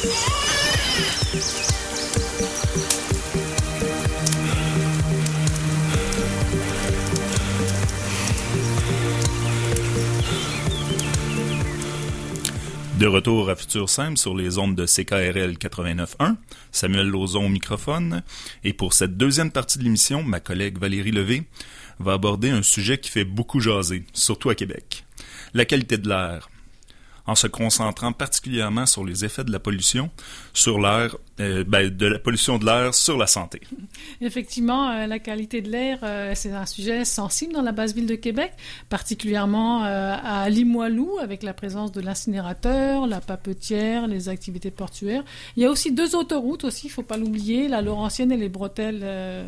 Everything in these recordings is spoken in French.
De retour à Futur Simple sur les ondes de CKRL 89.1, Samuel Lauzon au microphone. Et pour cette deuxième partie de l'émission, ma collègue Valérie Levé va aborder un sujet qui fait beaucoup jaser, surtout à Québec. La qualité de l'air. En se concentrant particulièrement sur les effets de la pollution sur l'air, de la pollution de l'air sur la santé. Effectivement, la qualité de l'air, c'est un sujet sensible dans la basse ville de Québec, particulièrement à Limoilou, avec la présence de l'incinérateur, la papetière, les activités portuaires. Il y a aussi 2 autoroutes aussi, il ne faut pas l'oublier, la Laurentienne et les bretelles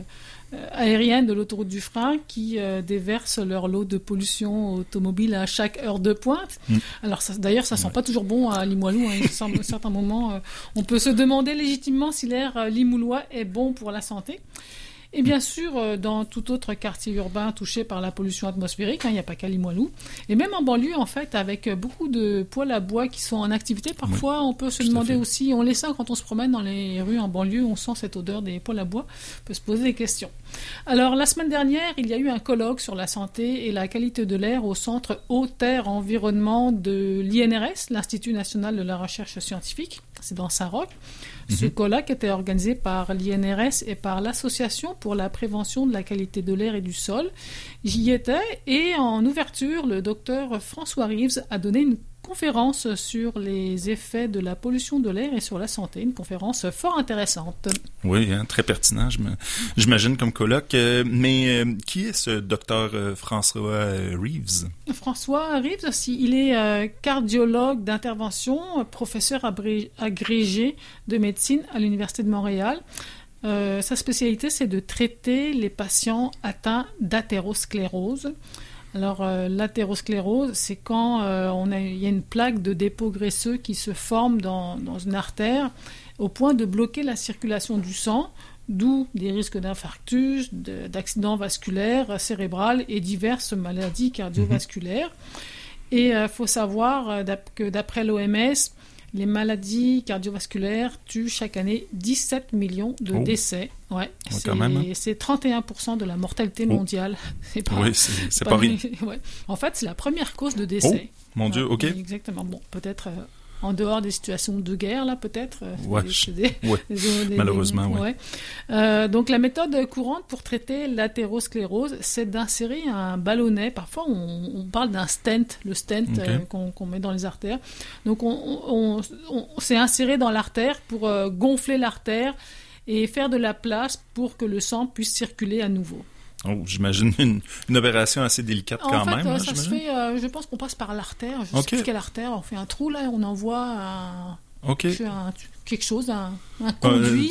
aériennes de l'autoroute du Frein qui déversent leur lot de pollution automobile à chaque heure de pointe. Alors d'ailleurs, ça sent pas toujours bon à Limoilou. À certains moments, on peut se demander légitimement si l'air limoulois est bon pour la santé. Et bien sûr, dans tout autre quartier urbain touché par la pollution atmosphérique, il n'y a pas qu'à Limoilou. Et même en banlieue, en fait, avec beaucoup de poêles à bois qui sont en activité, parfois on peut se demander aussi, on les sent quand on se promène dans les rues en banlieue, on sent cette odeur des poêles à bois, on peut se poser des questions. Alors, la semaine dernière, il y a eu un colloque sur la santé et la qualité de l'air au Centre Eau-Terre-Environnement de l'INRS, l'Institut national de la recherche scientifique, c'est dans Saint-Roch. Ce colloque était organisé par l'INRS et par l'Association pour la prévention de la qualité de l'air et du sol. J'y étais et en ouverture, le docteur François Reeves a donné une conférence sur les effets de la pollution de l'air et sur la santé. Une conférence fort intéressante. Oui, très pertinent, j'imagine, comme colloque. Mais qui est ce docteur François Reeves? François Reeves, il est cardiologue d'intervention, professeur agrégé de médecine à l'Université de Montréal. Sa spécialité, c'est de traiter les patients atteints d'athérosclérose. Alors, l'athérosclérose, c'est quand il y a une plaque de dépôt graisseux qui se forme dans une artère au point de bloquer la circulation du sang, d'où des risques d'infarctus, d'accidents vasculaires, cérébrales et diverses maladies cardiovasculaires. Et il faut savoir que d'après l'OMS, les maladies cardiovasculaires tuent chaque année 17 millions de décès. Ouais, c'est 31% de la mortalité mondiale. C'est pas rien. Ouais. En fait, c'est la première cause de décès. Mon Dieu, OK. Exactement. Bon, peut-être en dehors des situations de guerre, là, peut-être. Malheureusement, oui. Donc, la méthode courante pour traiter l'athérosclérose, c'est d'insérer un ballonnet. Parfois, on parle d'un stent, le stent qu'on met dans les artères. Donc, on s'est inséré dans l'artère pour gonfler l'artère et faire de la place pour que le sang puisse circuler à nouveau. Oh, j'imagine une opération assez délicate quand même. En fait, ça se fait, je pense qu'on passe par l'artère. Je sais plus quelle artère. On fait un trou, là, on envoie quelque chose, un conduit,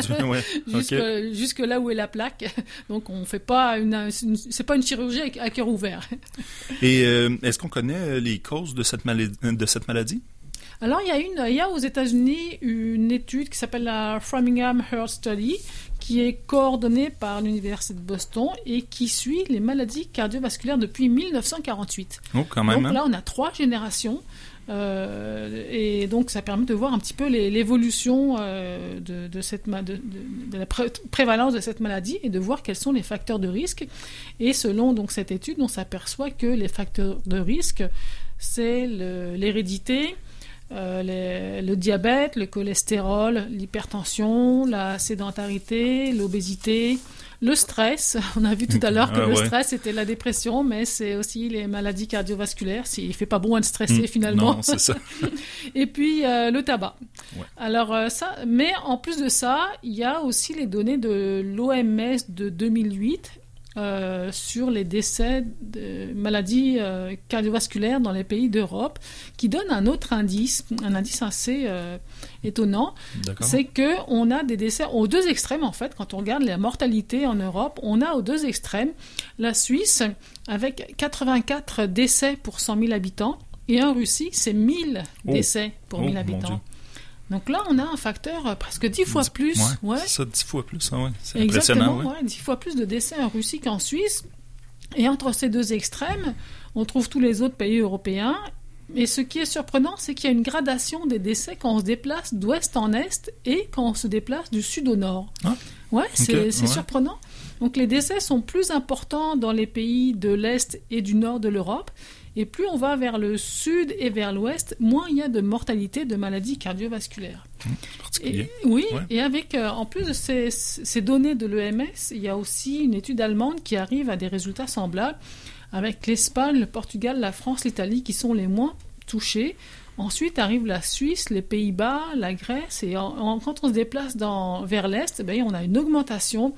jusque là où est la plaque. Donc, on fait pas c'est pas une chirurgie à cœur ouvert. Et est-ce qu'on connaît les causes de cette maladie? Alors, il y a aux États-Unis une étude qui s'appelle la Framingham Heart Study, qui est coordonnée par l'Université de Boston et qui suit les maladies cardiovasculaires depuis 1948. Oh, quand même. Donc là, on a 3 générations. Et donc, ça permet de voir un petit peu l'évolution de la prévalence de cette maladie et de voir quels sont les facteurs de risque. Et selon donc, cette étude, on s'aperçoit que les facteurs de risque, c'est l'hérédité, le diabète, le cholestérol, l'hypertension, la sédentarité, l'obésité, le stress. On a vu tout à l'heure que le stress c'était la dépression, mais c'est aussi les maladies cardiovasculaires. Il fait pas bon de stresser finalement. Non, c'est ça. Et puis le tabac. Ouais. Alors mais en plus de ça, il y a aussi les données de l'OMS de 2008. Sur les décès de maladies cardiovasculaires dans les pays d'Europe, qui donne un autre indice, un indice assez étonnant. D'accord. C'est qu'on a des décès aux 2 extrêmes, en fait. Quand on regarde la mortalité en Europe, on a aux 2 extrêmes la Suisse, avec 84 décès pour 100 000 habitants, et en Russie, c'est 1000 décès pour 1000 habitants. Donc là, on a un facteur presque 10 fois plus. Ouais. C'est ça, 10 fois plus. C'est impressionnant. Exactement, 10 fois plus de décès en Russie qu'en Suisse. Et entre ces 2 extrêmes, on trouve tous les autres pays européens Mais ce qui est surprenant, c'est qu'il y a une gradation des décès quand on se déplace d'ouest en est et quand on se déplace du sud au nord. Ah. Ouais, c'est Ouais. surprenant. Donc les décès sont plus importants dans les pays de l'est et du nord de l'Europe. Et plus on va vers le sud et vers l'ouest, moins il y a de mortalité de maladies cardiovasculaires. Particulier. Oui, Ouais. et avec, en plus de ces données de l'EMS, il y a aussi une étude allemande qui arrive à des résultats semblables, avec l'Espagne, le Portugal, la France, l'Italie qui sont les moins touchés. Ensuite arrive la Suisse, les Pays-Bas, la Grèce, et quand on se déplace vers l'Est, on a une augmentation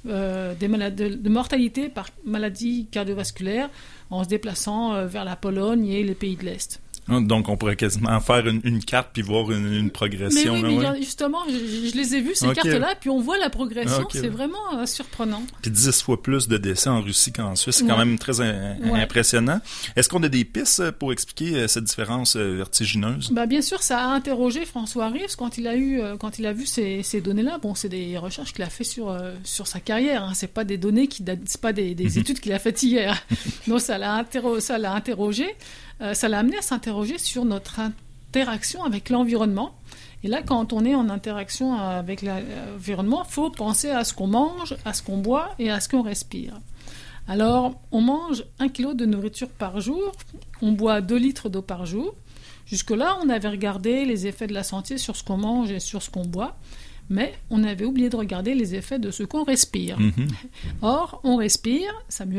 de mortalité par maladie cardiovasculaire en se déplaçant vers la Pologne et les pays de l'Est. Donc, on pourrait quasiment faire une carte puis voir une progression. Mais oui, justement, je les ai vues, ces cartes-là, puis on voit la progression. Okay. C'est vraiment surprenant. Puis 10 fois plus de décès en Russie qu'en Suisse. C'est quand même très impressionnant. Est-ce qu'on a des pistes pour expliquer cette différence vertigineuse? Bien sûr, ça a interrogé François Rives quand il a vu ces données-là. Bon, c'est des recherches qu'il a fait sur sa carrière. Hein. C'est pas des données c'est pas des études qu'il a faites hier. Donc, ça l'a interrogé. Ça l'a amené à s'interroger sur notre interaction avec l'environnement. Et là, quand on est en interaction avec l'environnement, il faut penser à ce qu'on mange, à ce qu'on boit et à ce qu'on respire. Alors, on mange 1 kg de nourriture par jour, on boit 2 litres d'eau par jour. Jusque-là, on avait regardé les effets de la santé sur ce qu'on mange et sur ce qu'on boit, mais on avait oublié de regarder les effets de ce qu'on respire. Mm-hmm. Or, on respire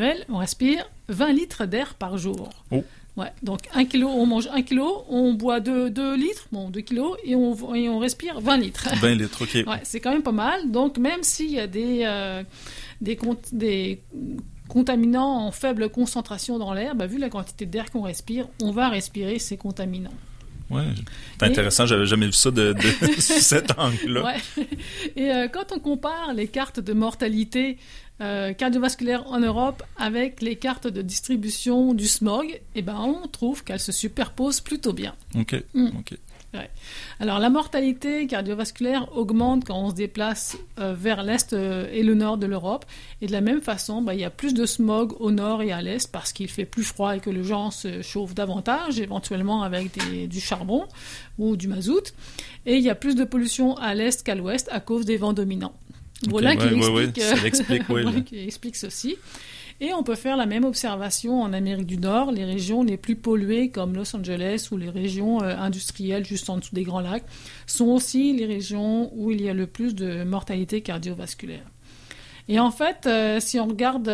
20 litres d'air par jour. Oh. Ouais, donc 1 kg, on mange 1 kg, on boit 2 litres, 2 kilos, et on respire 20 litres. 20 litres, OK. Ouais, c'est quand même pas mal. Donc, même s'il y a des contaminants en faible concentration dans l'air, vu la quantité d'air qu'on respire, on va respirer ces contaminants. Ouais, c'est intéressant, j'avais jamais vu ça sous cet angle-là. Ouais. Et quand on compare les cartes de mortalité cardiovasculaire en Europe avec les cartes de distribution du smog, on trouve qu'elles se superposent plutôt bien. OK. Ouais. Alors, la mortalité cardiovasculaire augmente quand on se déplace vers l'est et le nord de l'Europe. Et de la même façon, il y a plus de smog au nord et à l'est parce qu'il fait plus froid et que les gens se chauffent davantage, éventuellement avec du charbon ou du mazout. Et il y a plus de pollution à l'est qu'à l'ouest à cause des vents dominants. Voilà qui explique ceci. Et on peut faire la même observation en Amérique du Nord. Les régions les plus polluées, comme Los Angeles ou les régions industrielles juste en dessous des Grands Lacs, sont aussi les régions où il y a le plus de mortalité cardiovasculaire. Et en fait, si on regarde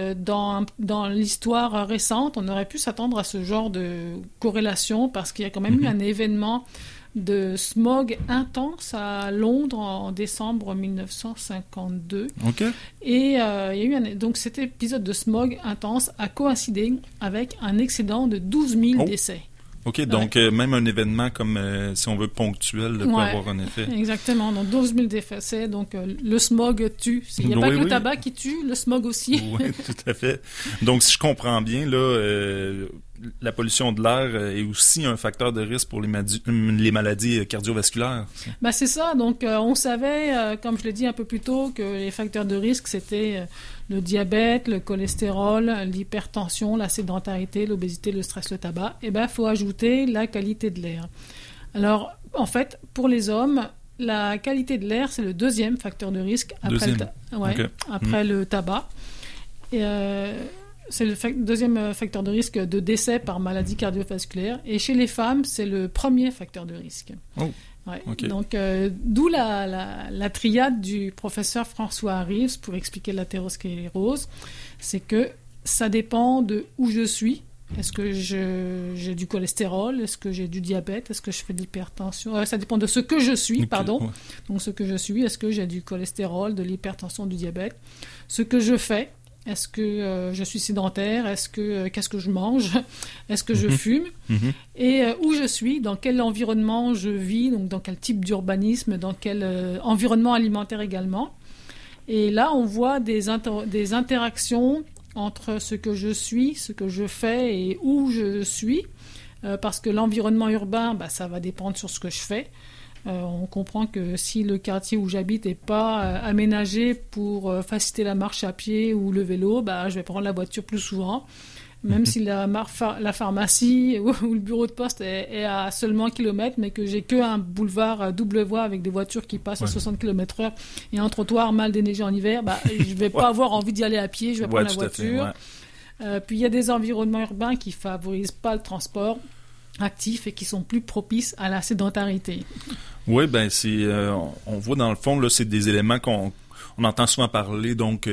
dans l'histoire récente, on aurait pu s'attendre à ce genre de corrélation parce qu'il y a quand même eu un événement de smog intense à Londres en décembre 1952. OK. Et il y a eu donc cet épisode de smog intense a coïncidé avec un excédent de 12 000 décès. OK, donc même un événement comme, si on veut, ponctuel, peut avoir un effet. Exactement, donc 12 000 décès, donc le smog tue. Il n'y a pas que le tabac qui tue, le smog aussi. Oui, tout à fait. Donc, si je comprends bien, là, la pollution de l'air est aussi un facteur de risque pour les maladies cardiovasculaires. C'est ça, donc on savait, comme je l'ai dit un peu plus tôt, que les facteurs de risque, c'était le diabète, le cholestérol, l'hypertension, la sédentarité, l'obésité, le stress, le tabac. Et il faut ajouter la qualité de l'air. Alors, en fait, pour les hommes, la qualité de l'air, c'est le deuxième facteur de risque après le tabac. Et c'est le deuxième facteur de risque de décès par maladie cardiovasculaire. Et chez les femmes, c'est le premier facteur de risque. Oh. Ouais. Okay. Donc, d'où la triade du professeur François Rives pour expliquer l'athérosclérose. C'est que ça dépend de où je suis. Est-ce que j'ai du cholestérol? Est-ce que j'ai du diabète? Est-ce que je fais de l'hypertension? Ça dépend de ce que je suis, pardon. Ouais. Donc, ce que je suis, est-ce que j'ai du cholestérol, de l'hypertension, du diabète? Ce que je fais, est-ce que je suis sédentaire? Qu'est-ce que je mange? Est-ce que je fume? Et où je suis? Dans quel environnement je vis? Donc, dans quel type d'urbanisme? Dans quel environnement alimentaire également? Et là, on voit des interactions entre ce que je suis, ce que je fais et où je suis. Parce que l'environnement urbain, ça va dépendre sur ce que je fais. On comprend que si le quartier où j'habite n'est pas aménagé pour faciliter la marche à pied ou le vélo, je vais prendre la voiture plus souvent. même si la pharmacie ou le bureau de poste est à seulement 1 kilomètre, mais que j'ai qu'un boulevard à double voie avec des voitures qui passent à 60 km/h et un trottoir mal déneigé en hiver, je vais pas avoir envie d'y aller à pied, je vais prendre la voiture. Puis il y a des environnements urbains qui favorisent pas le transport actif et qui sont plus propices à la sédentarité. Oui, on voit dans le fond, là, c'est des éléments qu'on entend souvent parler, donc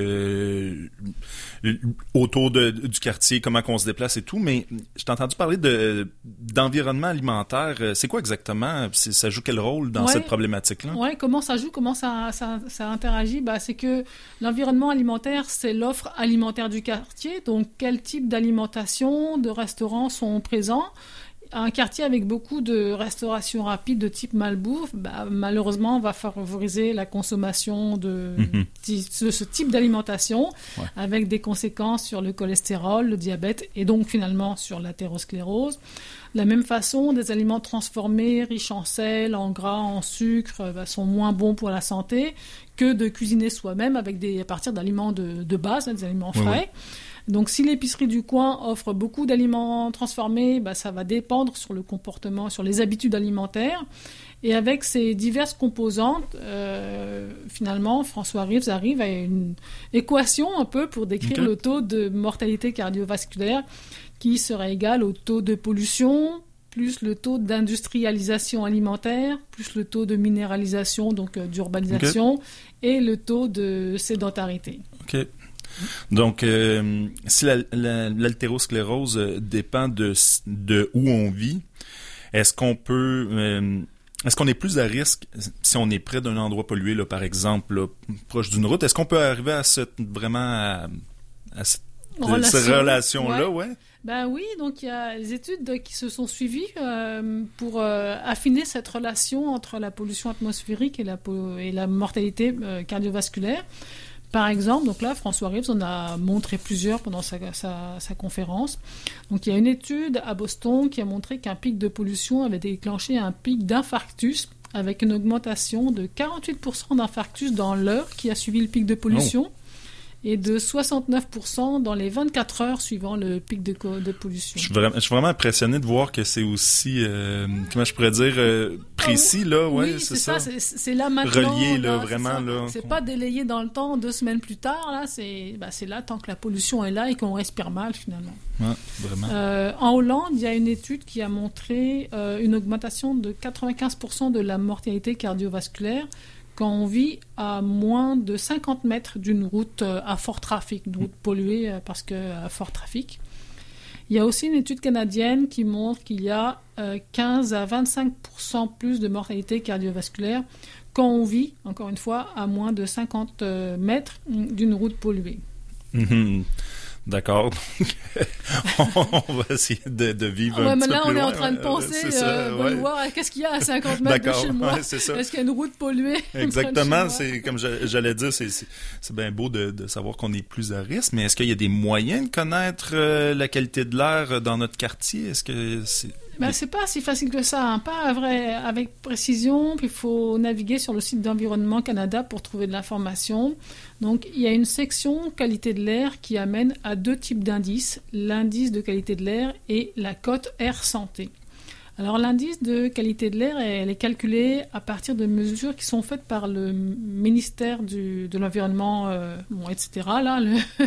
autour du quartier, comment qu'on se déplace et tout, mais je t'ai entendu parler d'environnement alimentaire. C'est quoi exactement? Ça joue quel rôle dans cette problématique-là? Oui, comment ça joue, comment ça interagit? C'est que l'environnement alimentaire, c'est l'offre alimentaire du quartier, donc quel type d'alimentation, de restaurants sont présents. Un quartier avec beaucoup de restauration rapide de type malbouffe, malheureusement, va favoriser la consommation de ce type d'alimentation, avec des conséquences sur le cholestérol, le diabète et donc finalement sur l'athérosclérose. De la même façon, des aliments transformés, riches en sel, en gras, en sucre, sont moins bons pour la santé que de cuisiner soi-même à partir d'aliments de base, des aliments frais. Donc, si l'épicerie du coin offre beaucoup d'aliments transformés, ça va dépendre sur le comportement, sur les habitudes alimentaires. Et avec ces diverses composantes, finalement, François Reeves arrive à une équation un peu pour décrire le taux de mortalité cardiovasculaire qui serait égal au taux de pollution, plus le taux d'industrialisation alimentaire, plus le taux de minéralisation, donc d'urbanisation, et le taux de sédentarité. OK. Donc, si l'haltérosclérose dépend de où on vit, est-ce qu'on est plus à risque si on est près d'un endroit pollué, là, par exemple, là, proche d'une route? Est-ce qu'on peut arriver à cette relation-là? Oui, donc il y a des études qui se sont suivies pour affiner cette relation entre la pollution atmosphérique et la mortalité cardiovasculaire. Par exemple, donc là, François Reeves en a montré plusieurs pendant sa conférence. Donc, il y a une étude à Boston qui a montré qu'un pic de pollution avait déclenché un pic d'infarctus avec une augmentation de 48% d'infarctus dans l'heure qui a suivi le pic de pollution. Et de 69% dans les 24 heures suivant le pic de pollution. Je suis vraiment impressionné de voir que c'est aussi, comment je pourrais dire, précis, là. Oui, c'est ça. C'est là maintenant. Relié, là, vraiment, là. C'est pas délayé dans le temps, 2 semaines plus tard, là. C'est là tant que la pollution est là et qu'on respire mal, finalement. Ouais, vraiment. En Hollande, il y a une étude qui a montré une augmentation de 95% de la mortalité cardiovasculaire quand on vit à moins de 50 mètres d'une route à fort trafic, une route polluée parce qu'à fort trafic. Il y a aussi une étude canadienne qui montre qu'il y a 15 à 25% plus de mortalité cardiovasculaire quand on vit, encore une fois, à moins de 50 mètres d'une route polluée. D'accord. On va essayer de vivre un petit peu plus loin. Là, on est en train de penser, voir qu'est-ce qu'il y a à 50 mètres de chez moi. C'est ça. Est-ce qu'il y a une route polluée? Exactement. C'est comme j'allais dire, c'est bien beau de savoir qu'on est plus à risque, mais est-ce qu'il y a des moyens de connaître la qualité de l'air dans notre quartier? Est-ce que c'est... c'est pas si facile que ça, pas avec précision. Puis il faut naviguer sur le site d'Environnement Canada pour trouver de l'information. Donc il y a une section qualité de l'air qui amène à 2 types d'indices, l'indice de qualité de l'air et la cote air santé. Alors l'indice de qualité de l'air, elle est calculée à partir de mesures qui sont faites par le ministère de l'Environnement, etc. Là,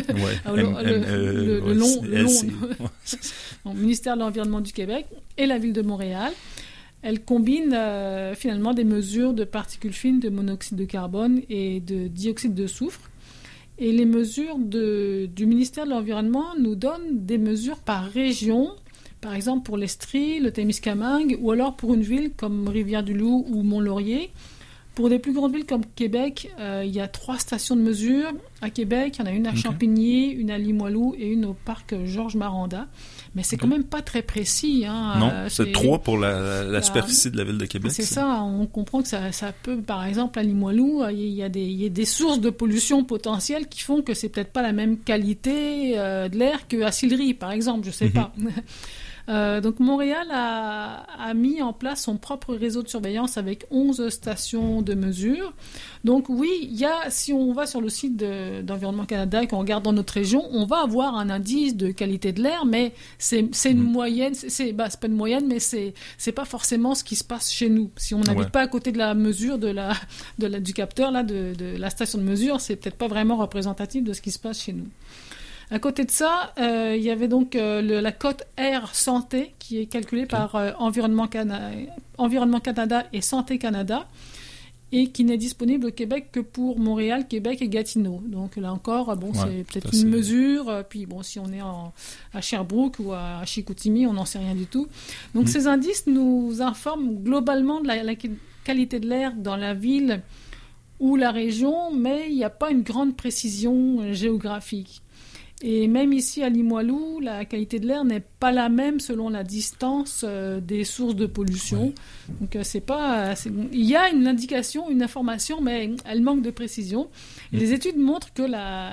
le ministère de l'Environnement du Québec et la Ville de Montréal. Elle combine finalement des mesures de particules fines, de monoxyde de carbone et de dioxyde de soufre. Et les mesures du ministère de l'Environnement nous donnent des mesures par région, par exemple pour l'Estrie, le Témiscamingue, ou alors pour une ville comme Rivière-du-Loup ou Mont-Laurier. Pour des plus grandes villes comme Québec, il y a 3 stations de mesure. À Québec, il y en a une à Champigny, une à Limoilou et une au parc Georges Maranda. Mais c'est quand même pas très précis. Non, c'est 3 pour la superficie de la ville de Québec. C'est ça, on comprend que ça peut, par exemple, à Limoilou, il y a des sources de pollution potentielles qui font que c'est peut-être pas la même qualité de l'air qu'à Sillery, par exemple, je sais pas. Donc Montréal a mis en place son propre réseau de surveillance avec 11 stations de mesure. Donc oui, si on va sur le site d'Environnement Canada et qu'on regarde dans notre région, on va avoir un indice de qualité de l'air, mais c'est une moyenne, c'est pas une moyenne, mais c'est pas forcément ce qui se passe chez nous. Si on n'habite pas à côté de la mesure du capteur, là, de la station de mesure, c'est peut-être pas vraiment représentatif de ce qui se passe chez nous. À côté de ça, il y avait donc la cote Air Santé qui est calculée par Environnement Canada et Santé Canada et qui n'est disponible au Québec que pour Montréal, Québec et Gatineau. Donc là encore, c'est peut-être une mesure. Puis si on est à Sherbrooke ou à Chicoutimi, on n'en sait rien du tout. Donc ces indices nous informent globalement de la qualité de l'air dans la ville ou la région, mais il n'y a pas une grande précision géographique. Et même ici à Limoilou, la qualité de l'air n'est pas la même selon la distance des sources de pollution. Donc il y a une indication, une information, mais elle manque de précision. Et les études montrent que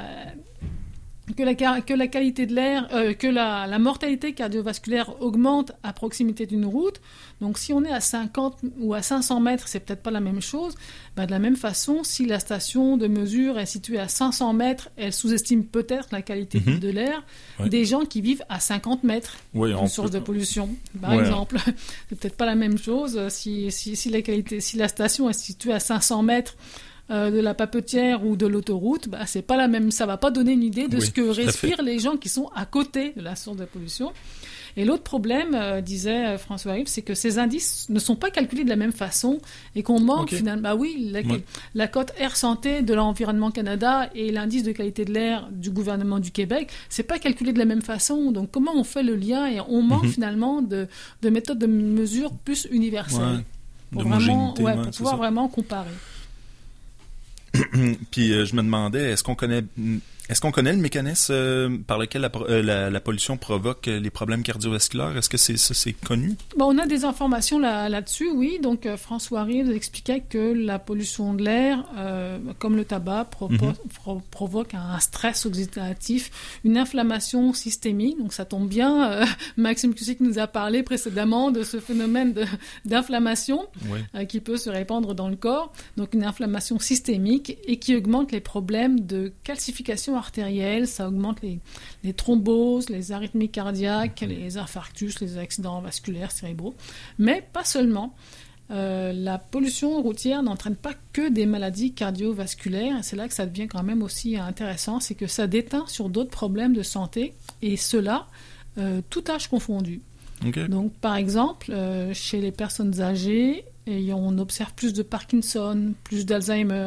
la qualité de l'air, que la mortalité cardiovasculaire augmente à proximité d'une route. Donc, si on est à 50 ou à 500 mètres, c'est peut-être pas la même chose. De la même façon, si la station de mesure est située à 500 mètres, elle sous-estime peut-être la qualité de l'air des gens qui vivent à 50 mètres d'une source de pollution, par exemple. C'est peut-être pas la même chose si la station est située à 500 mètres de la papetière ou de l'autoroute, c'est pas la même, ça va pas donner une idée de ce que respirent les gens qui sont à côté de la source de pollution. Et l'autre problème, disait François Yves, c'est que ces indices ne sont pas calculés de la même façon et qu'on manque finalement. La cote Air Santé de l'Environnement Canada et l'indice de qualité de l'air du gouvernement du Québec, c'est pas calculé de la même façon. Donc comment on fait le lien et on manque finalement de méthodes de mesure plus universelles pour pouvoir vraiment comparer. Puis je me demandais, est-ce qu'on connaît le mécanisme par lequel la pollution provoque les problèmes cardiovasculaires? Est-ce que c'est connu? On a des informations là-dessus, oui. Donc François Rives expliquait que la pollution de l'air, comme le tabac, provoque un stress oxydatif, une inflammation systémique. Donc ça tombe bien, Maxime Cussick nous a parlé précédemment de ce phénomène d'inflammation qui peut se répandre dans le corps. Donc une inflammation systémique et qui augmente les problèmes de calcification artérielle, ça augmente les thromboses, les arythmies cardiaques, les infarctus, les accidents vasculaires cérébraux, mais pas seulement. La pollution routière n'entraîne pas que des maladies cardiovasculaires, et c'est là que ça devient quand même aussi intéressant, c'est que ça déteint sur d'autres problèmes de santé, et cela, tout âge confondu. Donc, par exemple, chez les personnes âgées, on observe plus de Parkinson, plus d'Alzheimer.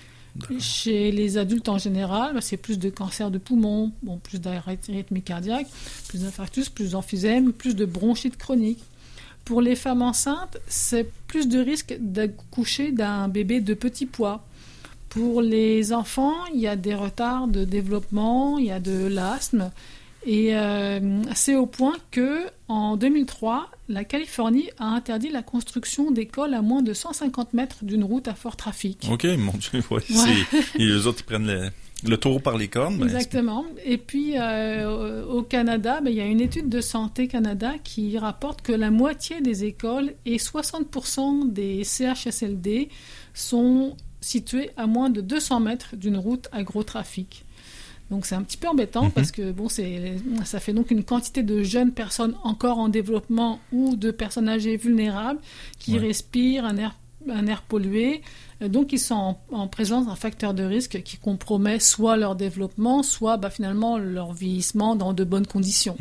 Chez les adultes en général, c'est plus de cancer de poumon, plus d'arythmie cardiaque, plus d'infarctus, plus d'emphysème, plus de bronchite chronique. Pour les femmes enceintes, c'est plus de risque d'accoucher d'un bébé de petit poids. Pour les enfants, il y a des retards de développement, il y a de l'asthme. Et c'est au point que, en 2003, la Californie a interdit la construction d'écoles à moins de 150 mètres d'une route à fort trafic. OK, mon Dieu, et les autres, ils prennent le taureau par les cornes. Exactement. Et puis, au Canada, il y a une étude de Santé Canada qui rapporte que la moitié des écoles et 60% des CHSLD sont situés à moins de 200 mètres d'une route à gros trafic. Donc c'est un petit peu embêtant parce que ça fait donc une quantité de jeunes personnes encore en développement ou de personnes âgées vulnérables qui respirent un air pollué. Donc ils sont en présence d'un facteur de risque qui compromet soit leur développement, soit finalement leur vieillissement dans de bonnes conditions.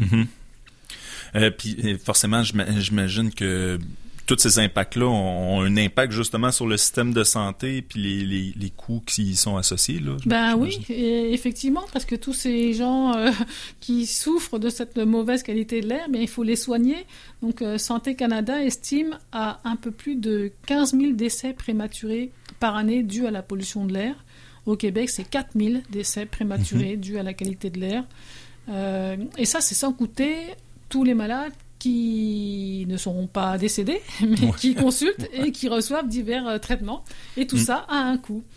Puis forcément, j'imagine que tous ces impacts-là ont un impact justement sur le système de santé puis les coûts qui y sont associés. Là, oui, effectivement, parce que tous ces gens qui souffrent de cette mauvaise qualité de l'air, il faut les soigner. Donc Santé Canada estime à un peu plus de 15 000 décès prématurés par année dus à la pollution de l'air. Au Québec, c'est 4 000 décès prématurés dus à la qualité de l'air. Et ça, c'est sans compter tous les malades qui ne seront pas décédés, mais qui consultent et qui reçoivent divers traitements. Et tout ça a un coût.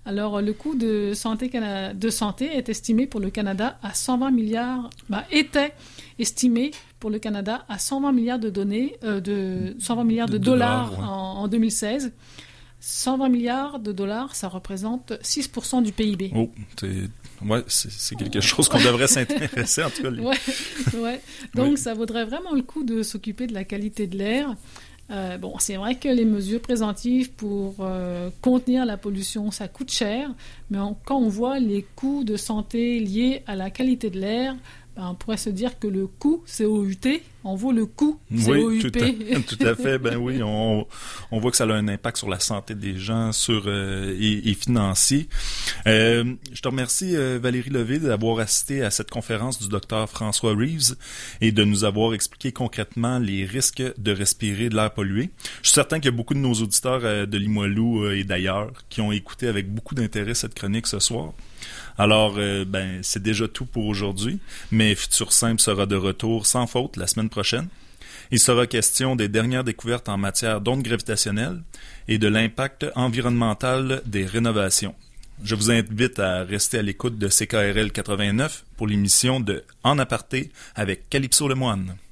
Alors, le coût de santé est estimé pour le Canada à 120 milliards, était estimé pour le Canada à 120 milliards de dollars ouais. en 2016. 120 milliards de dollars, ça représente 6% du PIB. Oh, c'est quelque chose qu'on devrait s'intéresser, en tout cas. Ouais. Donc, ça vaudrait vraiment le coup de s'occuper de la qualité de l'air. C'est vrai que les mesures préventives pour contenir la pollution, ça coûte cher, mais quand on voit les coûts de santé liés à la qualité de l'air, on pourrait se dire que le coût COUT en vaut le coût COUP. Oui, tout à fait. Oui, on voit que ça a un impact sur la santé des gens et financier. Je te remercie, Valérie Levé, d'avoir assisté à cette conférence du Dr François Reeves et de nous avoir expliqué concrètement les risques de respirer de l'air pollué. Je suis certain qu'il y a beaucoup de nos auditeurs de Limoilou et d'ailleurs qui ont écouté avec beaucoup d'intérêt cette chronique ce soir. Alors, c'est déjà tout pour aujourd'hui, mais Futur Simple sera de retour sans faute la semaine prochaine. Il sera question des dernières découvertes en matière d'ondes gravitationnelles et de l'impact environnemental des rénovations. Je vous invite à rester à l'écoute de CKRL 89 pour l'émission de En aparté avec Calypso Lemoine.